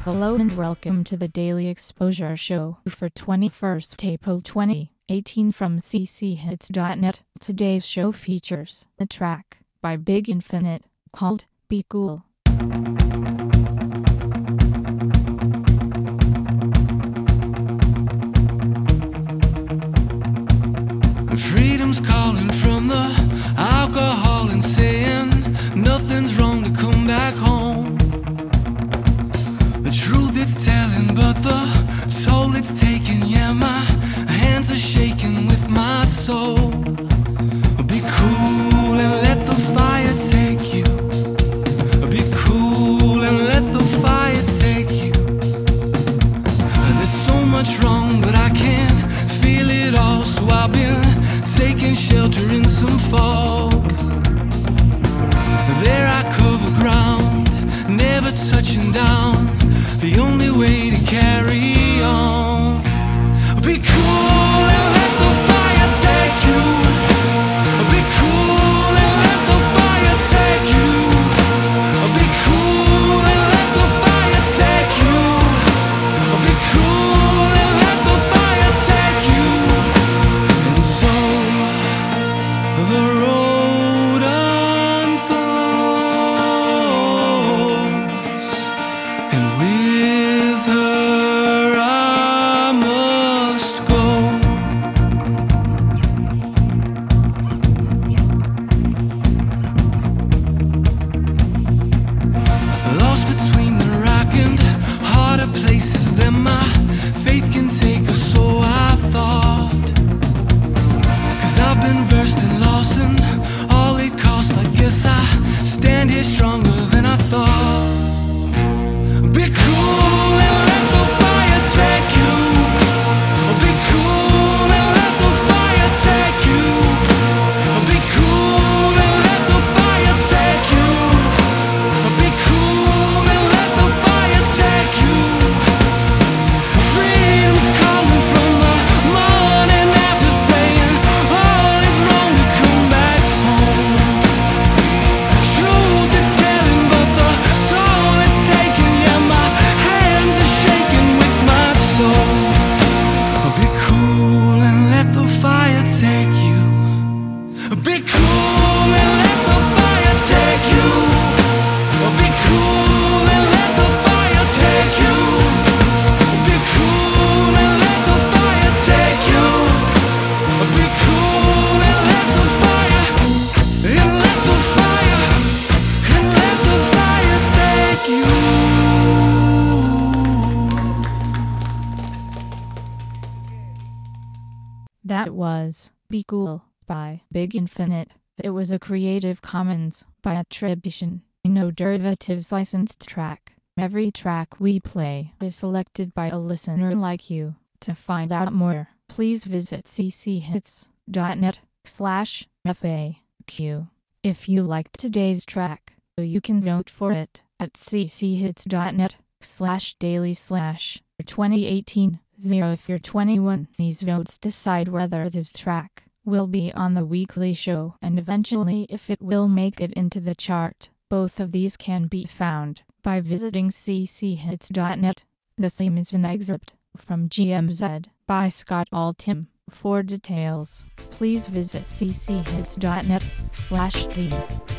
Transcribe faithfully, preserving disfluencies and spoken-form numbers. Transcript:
Hello and welcome to the Daily Exposure Show for twenty-first April twenty eighteen from c c hits dot net. Today's show features a track by Big Infinite called Be Cool. Freedom's calling from the alcohol and saying nothing's wrong to come back home. The truth it's telling, but the toll it's taking. Yeah, my hands are shaking with my soul. Be cool and let the fire take you. Be cool and let the fire take you. There's so much wrong, but I can't feel it all, so I've been taking shelter in some fog. There I cover ground, never touching down. The only way to carry on. Be cool and let the fire take you. Be cool and let the fire take you. Be cool and let the fire take you. Be cool and let the fire take you. And so the road unfolds, and with her I must go. Lost between the rock and harder places than my faith can take us, so I thought. Cause I've been versed and lost and all it costs. I guess I stand here stronger than I thought. Be cool and let the fire take you. Be cool and let the fire take you. Be cool and let the fire take you. Be cool and let the fire take you. Freedom's calling from the morning after, saying all is wrong to come back home. Truth is telling, but the toll is taking. Yeah, my hands are shaking with my soul. Be cool and let the fire take you. Be cool and let the fire take you. Be cool and let the fire take you. Be cool and let the fire take you. Be cool and let the fire, and let the fire, and let the fire take you. That was Be Cool by Big Infinite. It was a Creative Commons by attribution, no derivatives licensed track. Every track we play is selected by a listener like you. To find out more, please visit c c hits dot net slash F A Q. If you liked today's track, you can vote for it at c c hits dot net slash daily slash twenty eighteen zero. If you're twenty-one, these votes decide whether this track will be on the weekly show and eventually if it will make it into the chart. Both of these can be found by visiting c c hits dot net. The theme is an excerpt from G M Z by Scott Altham. For details, please visit c c hits dot net slash theme.